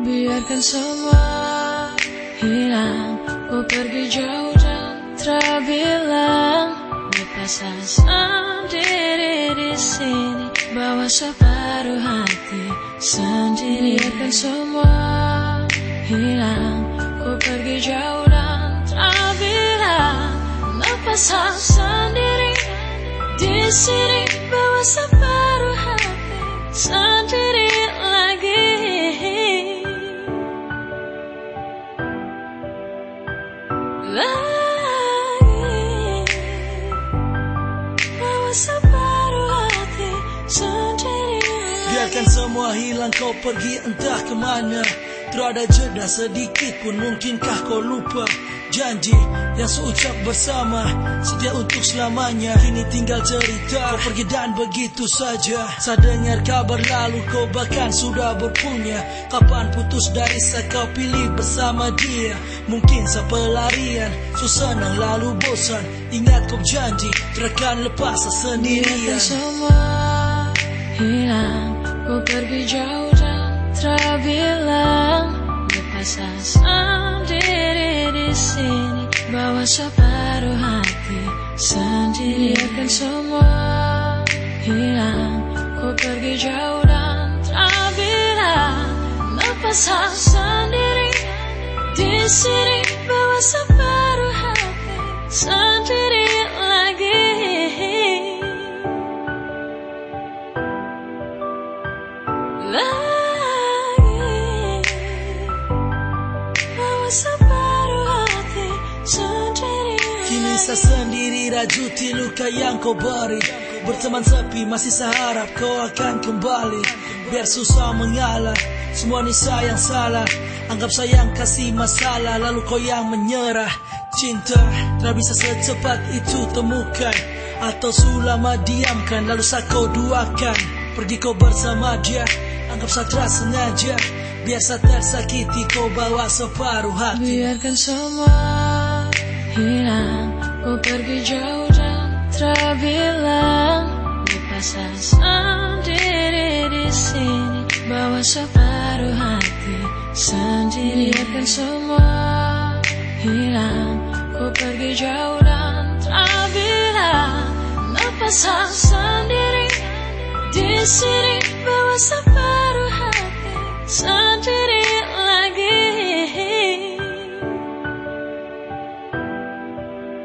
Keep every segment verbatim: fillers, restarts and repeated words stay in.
Biarkan semua hilang, ku pergi jauh dan terbilang. Lepas sendiri di sini, bawa separuh hati sendiri. Biarkan semua hilang, ku pergi jauh dan terbilang. Lepas sendiri di sini, bawa separuh hati sendiri lagi. Lagi bawa separuh hati sendiri lagi. Biarkan semua hilang, kau pergi entah kemana. Tiada jeda sedikit pun, mungkinkah kau lupa janji yang seucap bersama, setia untuk selamanya. Kini tinggal cerita, kau pergi dan begitu saja. Saya dengar kabar lalu kau bahkan sudah berpunya. Kapan putus dari saya kau pilih bersama dia. Mungkin saya pelarian, so senang lalu bosan. Ingat kau janji, terakan lepas saya sendirian. Biarkan semua hilang, ku pergi jauh dan terbilang. Lepas sendiri di sini, bawa separuh hati sendiri. Biarkan semua hilang, ku pergi jauh dan terbilang. Lepas sendiri di sini, bawa separuh hati sendiri lagi. Kini saya sendiri rajuti luka yang kau beri. Berteman sepi masih saya harap kau akan kembali. Biar susah mengalah, semua ni saya yang salah. Anggap saya yang kasih masalah, lalu kau yang menyerah. Cinta tak bisa secepat itu temukan, atau selama diamkan lalu saya kau duakan. Pergi kau bersama dia, anggap saya telah sengaja. Biar saya tersakiti, kau bawa separuh hati. Biarkan semua hilang, ku pergi jauh dan terbilang. Lepas sendiri di sini, bawa separuh hati sendiri. Biarkan semua hilang, ku pergi jauh dan terbilang. Lepas sendiri di sini, bawa separuh hati sendiri lagi.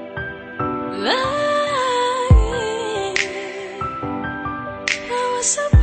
Lagi bawa separuh